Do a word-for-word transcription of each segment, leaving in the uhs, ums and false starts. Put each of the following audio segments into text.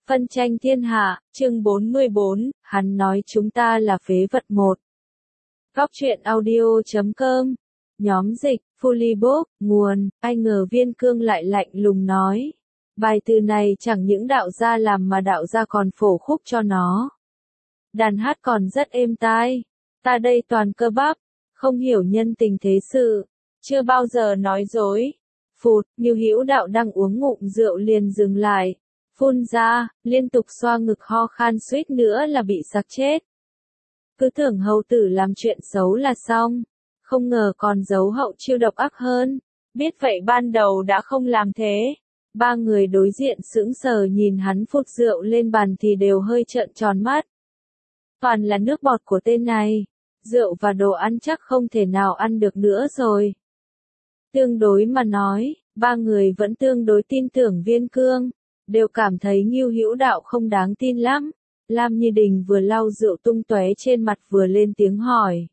Phân tranh thiên hạ, chương bốn mươi bốn, hắn nói chúng ta là phế vật một. Góc truyện audio chấm com, nhóm dịch, Fullybook, nguồn, ai ngờ Viên Cương lại lạnh lùng nói. Bài từ này chẳng những đạo gia làm mà đạo gia còn phổ khúc cho nó. Đàn hát còn rất êm tai, ta đây toàn cơ bắp, không hiểu nhân tình thế sự, chưa bao giờ nói dối. Phụt, Ngưu Hữu Đạo đang uống ngụm rượu liền dừng lại. Phun ra, liên tục xoa ngực ho khan suýt nữa là bị sặc chết. Cứ tưởng hầu tử làm chuyện xấu là xong, không ngờ còn giấu hậu chiêu độc ác hơn. Biết vậy ban đầu đã không làm thế. Ba người đối diện sững sờ nhìn hắn phụt rượu lên bàn thì đều hơi trợn tròn mắt. Toàn là nước bọt của tên này, rượu và đồ ăn chắc không thể nào ăn được nữa rồi. Tương đối mà nói, ba người vẫn tương đối tin tưởng Viên Cương. Đều cảm thấy Ngưu Hữu Đạo không đáng tin lắm. Lam Như Đình vừa lau rượu tung tóe trên mặt vừa lên tiếng hỏi.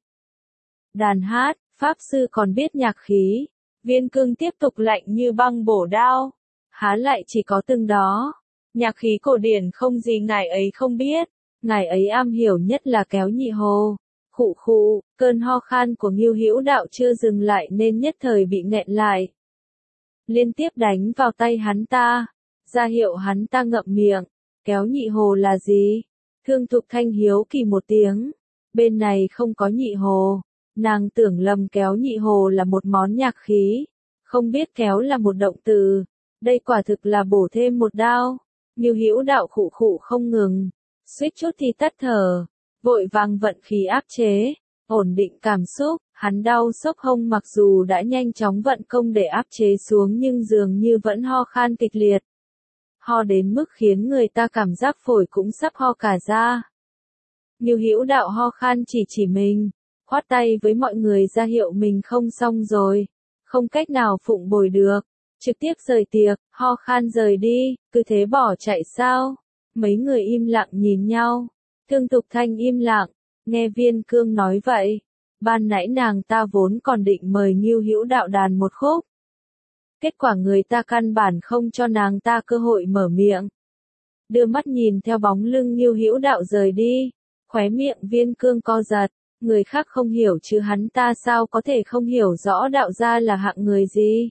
Đàn hát, pháp sư còn biết nhạc khí. Viên Cương tiếp tục lạnh như băng bổ đao. Há lại chỉ có từng đó. Nhạc khí cổ điển không gì ngài ấy không biết. Ngài ấy am hiểu nhất là kéo nhị hồ. Khụ khụ, cơn ho khan của Ngưu Hữu Đạo chưa dừng lại nên nhất thời bị nghẹn lại. Liên tiếp đánh vào tay hắn ta. Ra hiệu hắn ta ngậm miệng. Kéo nhị hồ là gì? Thương Thục Thanh hiếu kỳ một tiếng. Bên này không có nhị hồ. Nàng tưởng lầm kéo nhị hồ là một món nhạc khí. Không biết kéo là một động từ. Đây quả thực là bổ thêm một đao. Ngưu Hữu Đạo khụ khụ không ngừng. Suýt chút thì tắt thở. Vội vàng vận khí áp chế. Ổn định cảm xúc. Hắn đau sốc hông mặc dù đã nhanh chóng vận công để áp chế xuống nhưng dường như vẫn ho khan kịch liệt. Ho đến mức khiến người ta cảm giác phổi cũng sắp ho cả ra. Ngưu Hữu Đạo ho khan chỉ chỉ mình, khoát tay với mọi người ra hiệu mình không xong rồi, không cách nào phụng bồi được, trực tiếp rời tiệc, ho khan rời đi, cứ thế bỏ chạy sao? Mấy người im lặng nhìn nhau, Thương Thục Thanh im lặng, nghe Viên Cương nói vậy, ban nãy nàng ta vốn còn định mời Ngưu Hữu Đạo đàn một khúc. Kết quả người ta căn bản không cho nàng ta cơ hội mở miệng. Đưa mắt nhìn theo bóng lưng Ngưu Hữu Đạo rời đi, khóe miệng Viên Cương co giật, người khác không hiểu chứ hắn ta sao có thể không hiểu rõ đạo gia là hạng người gì.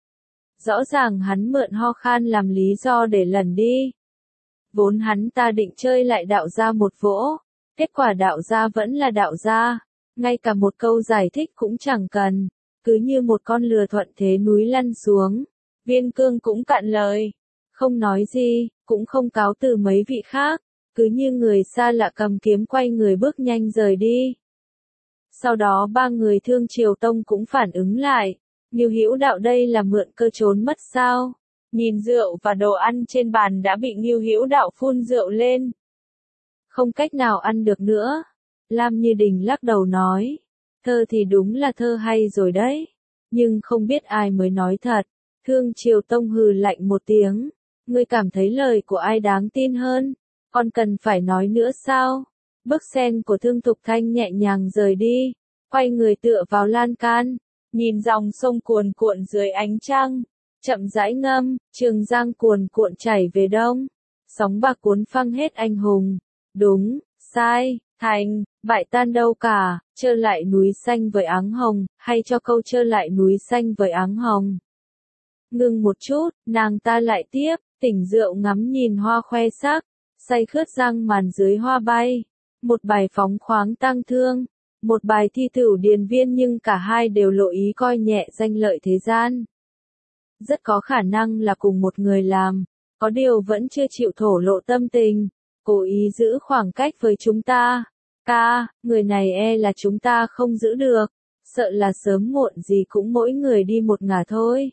Rõ ràng hắn mượn ho khan làm lý do để lẩn đi. Vốn hắn ta định chơi lại đạo gia một vỗ, kết quả đạo gia vẫn là đạo gia, ngay cả một câu giải thích cũng chẳng cần. Cứ như một con lừa thuận thế núi lăn xuống. Viên Cương cũng cạn lời. Không nói gì, cũng không cáo từ mấy vị khác. Cứ như người xa lạ cầm kiếm quay người bước nhanh rời đi. Sau đó ba người Thương Triều Tông cũng phản ứng lại. Ngưu Hữu Đạo đây là mượn cơ trốn mất sao? Nhìn rượu và đồ ăn trên bàn đã bị Ngưu Hữu Đạo phun rượu lên. Không cách nào ăn được nữa. Lam Như Đình lắc đầu nói. Thơ thì đúng là thơ hay rồi đấy, nhưng không biết ai mới nói thật. Thương Triều Tông hừ lạnh một tiếng, ngươi cảm thấy lời của ai đáng tin hơn, còn cần phải nói nữa sao? Bước sen của Thương Thục Thanh nhẹ nhàng rời đi, quay người tựa vào lan can, nhìn dòng sông cuồn cuộn dưới ánh trăng, chậm rãi ngâm, Trường Giang cuồn cuộn chảy về đông, sóng bạc cuốn phăng hết anh hùng, đúng, sai, thành, bại tan đâu cả, trơ lại núi xanh với áng hồng, hay cho câu trơ lại núi xanh với áng hồng. Ngừng một chút, nàng ta lại tiếp, tỉnh rượu ngắm nhìn hoa khoe sắc, say khướt răng màn dưới hoa bay. Một bài phóng khoáng tang thương, một bài thi tửu điền viên nhưng cả hai đều lộ ý coi nhẹ danh lợi thế gian. Rất có khả năng là cùng một người làm, có điều vẫn chưa chịu thổ lộ tâm tình, cố ý giữ khoảng cách với chúng ta. Ca, người này e là chúng ta không giữ được, sợ là sớm muộn gì cũng mỗi người đi một ngả thôi.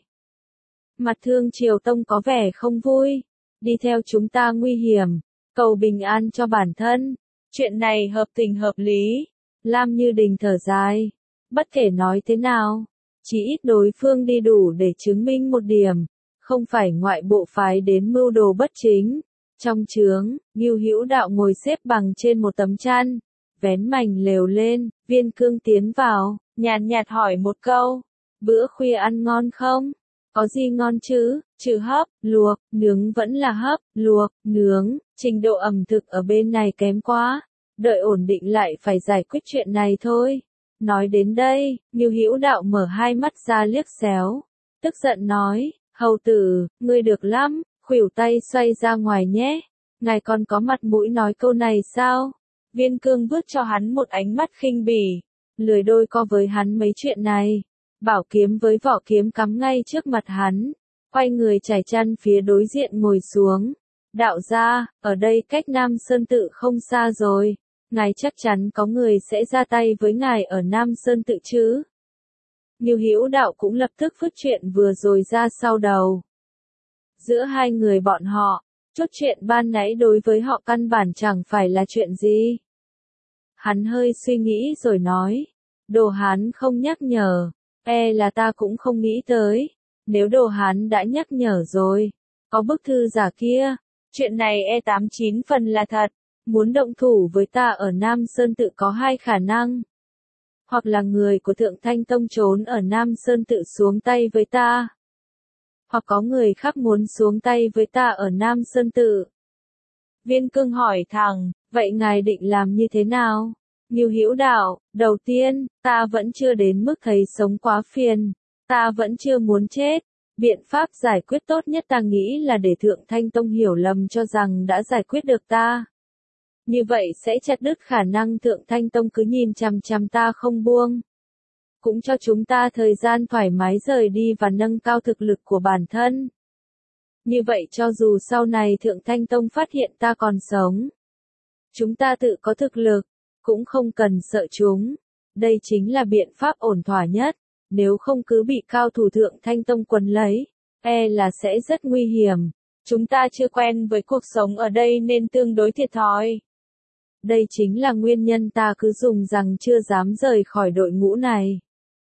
Mặt Thương Triều Tông có vẻ không vui, đi theo chúng ta nguy hiểm, cầu bình an cho bản thân, chuyện này hợp tình hợp lý. Lam Như Đình thở dài, bất kể nói thế nào, chỉ ít đối phương đi đủ để chứng minh một điểm, không phải ngoại bộ phái đến mưu đồ bất chính. Trong trướng, Ngưu Hữu Đạo ngồi xếp bằng trên một tấm chăn. Vén mành lều lên, Viên Cương tiến vào, nhàn nhạt hỏi một câu, bữa khuya ăn ngon không? Có gì ngon chứ, trừ hấp, luộc, nướng vẫn là hấp, luộc, nướng, trình độ ẩm thực ở bên này kém quá. Đợi ổn định lại phải giải quyết chuyện này thôi. Nói đến đây, Ngưu Hữu Đạo mở hai mắt ra liếc xéo. Tức giận nói, hầu tử, ngươi được lắm, khuỷu tay xoay ra ngoài nhé. Ngài còn có mặt mũi nói câu này sao? Viên Cương vứt cho hắn một ánh mắt khinh bỉ. Lười đôi co với hắn mấy chuyện này. Bảo kiếm với vỏ kiếm cắm ngay trước mặt hắn. Quay người trải chăn phía đối diện ngồi xuống. Đạo gia, ở đây cách Nam Sơn Tự không xa rồi. Ngài chắc chắn có người sẽ ra tay với ngài ở Nam Sơn Tự chứ? Ngưu Hữu Đạo cũng lập tức vứt chuyện vừa rồi ra sau đầu. Giữa hai người bọn họ, chút chuyện ban nãy đối với họ căn bản chẳng phải là chuyện gì. Hắn hơi suy nghĩ rồi nói, Đồ Hán không nhắc nhở, e là ta cũng không nghĩ tới. Nếu Đồ Hán đã nhắc nhở rồi, có bức thư giả kia, chuyện này e tám chín phần là thật. Muốn động thủ với ta ở Nam Sơn Tự có hai khả năng. Hoặc là người của Thượng Thanh Tông trốn ở Nam Sơn Tự xuống tay với ta. Hoặc có người khác muốn xuống tay với ta ở Nam Sơn Tự. Viên Cương hỏi thẳng, vậy ngài định làm như thế nào? Ngưu Hữu Đạo, đầu tiên, ta vẫn chưa đến mức thấy sống quá phiền. Ta vẫn chưa muốn chết. Biện pháp giải quyết tốt nhất ta nghĩ là để Thượng Thanh Tông hiểu lầm cho rằng đã giải quyết được ta. Như vậy sẽ chặt đứt khả năng Thượng Thanh Tông cứ nhìn chằm chằm ta không buông. Cũng cho chúng ta thời gian thoải mái rời đi và nâng cao thực lực của bản thân. Như vậy cho dù sau này Thượng Thanh Tông phát hiện ta còn sống, chúng ta tự có thực lực, cũng không cần sợ chúng. Đây chính là biện pháp ổn thỏa nhất. Nếu không cứ bị cao thủ Thượng Thanh Tông quấn lấy, e là sẽ rất nguy hiểm. Chúng ta chưa quen với cuộc sống ở đây nên tương đối thiệt thòi. Đây chính là nguyên nhân ta cứ dùng rằng chưa dám rời khỏi đội ngũ này.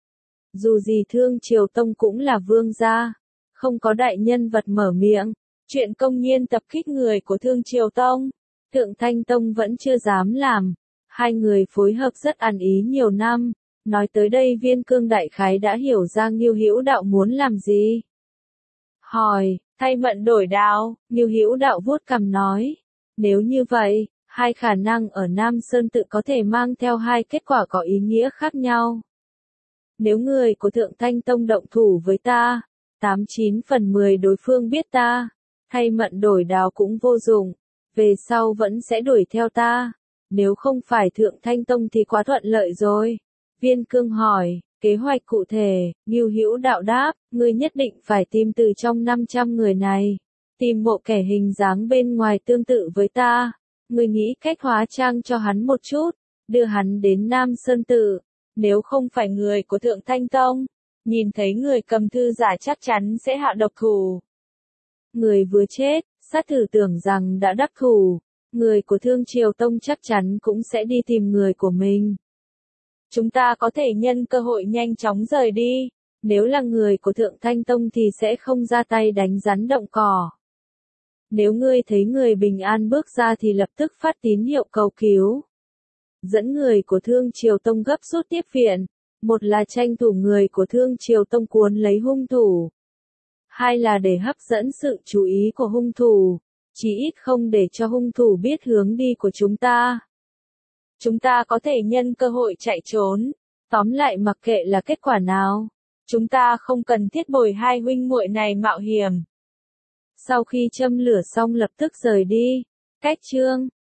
Dù gì Thương Triều Tông cũng là vương gia, không có đại nhân vật mở miệng, chuyện công nhiên tập kích người của Thương Triều Tông, Thượng Thanh Tông vẫn chưa dám làm. Hai người phối hợp rất ăn ý nhiều năm. Nói tới đây Viên Cương đại khái đã hiểu ra Ngưu Hữu Đạo muốn làm gì. Hỏi, thay mận đổi đao, Ngưu Hữu Đạo vuốt cằm nói, nếu như vậy, hai khả năng ở Nam Sơn Tự có thể mang theo hai kết quả có ý nghĩa khác nhau. Nếu người của Thượng Thanh Tông động thủ với ta, tám chín phần mười đối phương biết ta, thay mận đổi đao cũng vô dụng, về sau vẫn sẽ đuổi theo ta. Nếu không phải Thượng Thanh Tông thì quá thuận lợi rồi. Viên Cương hỏi, kế hoạch cụ thể, Ngưu Hữu Đạo đáp, ngươi nhất định phải tìm từ trong năm trăm người này. Tìm một kẻ hình dáng bên ngoài tương tự với ta. Ngươi nghĩ cách hóa trang cho hắn một chút, đưa hắn đến Nam Sơn Tự. Nếu không phải người của Thượng Thanh Tông, nhìn thấy người cầm thư giả chắc chắn sẽ hạ độc thủ. Người vừa chết, sát thủ tưởng rằng đã đắc thủ. Người của Thương Triều Tông chắc chắn cũng sẽ đi tìm người của mình. Chúng ta có thể nhân cơ hội nhanh chóng rời đi. Nếu là người của Thượng Thanh Tông thì sẽ không ra tay đánh rắn động cỏ. Nếu ngươi thấy người bình an bước ra thì lập tức phát tín hiệu cầu cứu. Dẫn người của Thương Triều Tông gấp rút tiếp viện. Một là tranh thủ người của Thương Triều Tông cuốn lấy hung thủ. Hai là để hấp dẫn sự chú ý của hung thủ. Chỉ ít không để cho hung thủ biết hướng đi của chúng ta. Chúng ta có thể nhân cơ hội chạy trốn. Tóm lại mặc kệ là kết quả nào, chúng ta không cần thiết bồi hai huynh muội này mạo hiểm. Sau khi châm lửa xong lập tức rời đi. Cách chương